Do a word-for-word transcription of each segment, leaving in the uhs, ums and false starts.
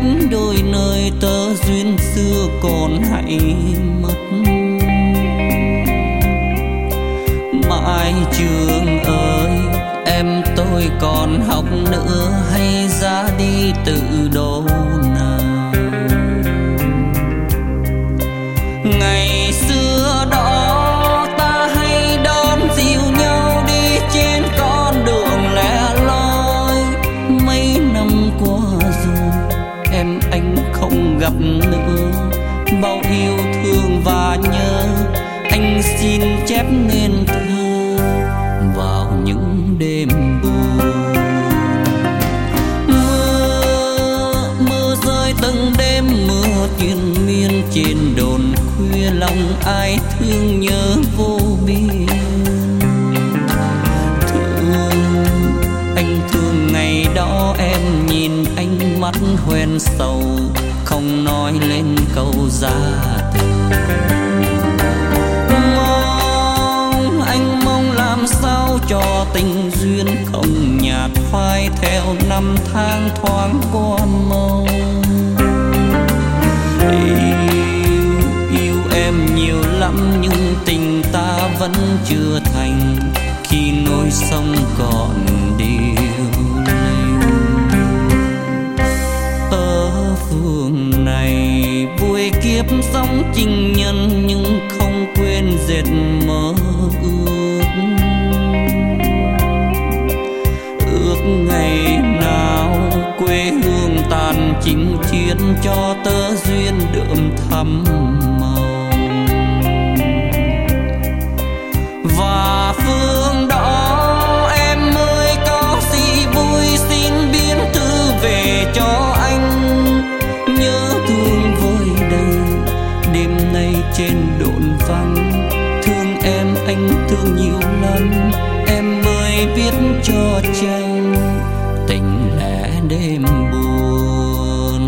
cánh đôi nơi tơ duyên xưa còn hãy mất. Mãi trường ơi, em tôi còn học nữa hay ra đi tự độ nào? Ngày xưa đó ta hay đón dìu nhau đi trên con đường lẻ loi. Mấy năm qua rồi em anh không gặp nữa, bao yêu thương và nhớ anh xin chép nên thơ vào những đêm buồn. Mưa mưa rơi từng đêm, mưa triền miên trên đồn khuya, lòng ai thương nhớ vô biên. Thương anh thương ngày đó em nhìn ánh mắt hoen sầu, không nói lên câu ra từ. Mong anh mong làm sao cho tình duyên không nhạt phai theo năm tháng thoáng qua mong. Yêu, yêu em nhiều lắm nhưng tình ta vẫn chưa thành, khi nỗi sông còn điêu linh. Ở phường này vui kiếp sống tình nhân nhưng không quên dệt mơ ước. Ước ngày nào quê hương tàn chinh chiến cho tơ duyên đượm thắm màu. Và phương đó em ơi có gì vui xin biến thư về cho anh. Nhớ thương vơi đầy đêm nay trên đồn vắng, thương em anh thương nhiều lắm, em ơi viết cho tranh tình lẻ đêm buồn.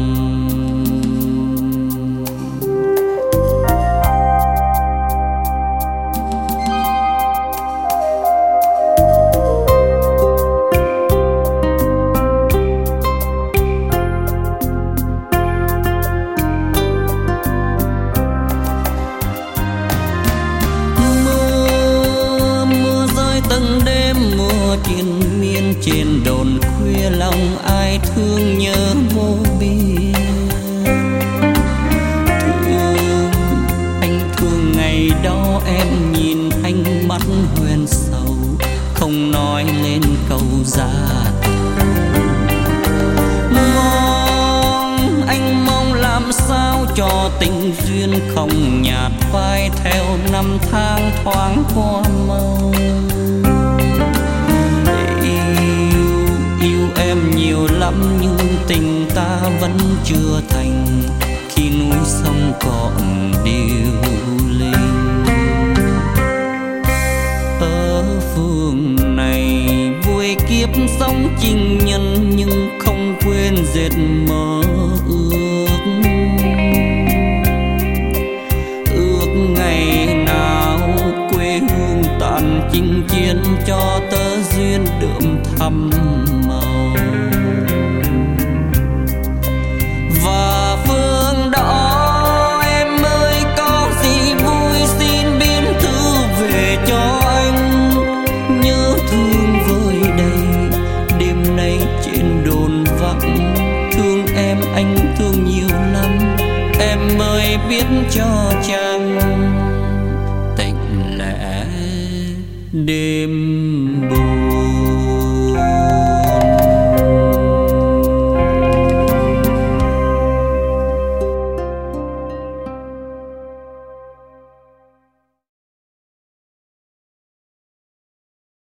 Mưa mưa rơi từng đêm, mưa triền miên trên đồn khuya, lòng ai thương nhớ vô biên. Thương anh thương ngày đó em nhìn ánh mắt hoen sầu, không nói lên câu ra từ. Mong anh mong làm sao cho tình duyên không nhạt phai theo năm tháng thoáng qua mong. Yêu em nhiều lắm nhưng tình ta vẫn chưa thành, khi núi sông còn điêu linh. Ở phường này vui kiếp sống tình nhân nhưng không quên dệt mơ ước. Ước ngày nào quê hương tàn chinh chiến cho tơ duyên đượm thắm màu. Và phương đó em ơi có gì vui xin biến thư về cho anh. Nhớ thương vơi đầy đêm nay trên đồn vắng, thương em anh thương nhiều lắm, em ơi viết cho chàng tình lẽ đêm buồn.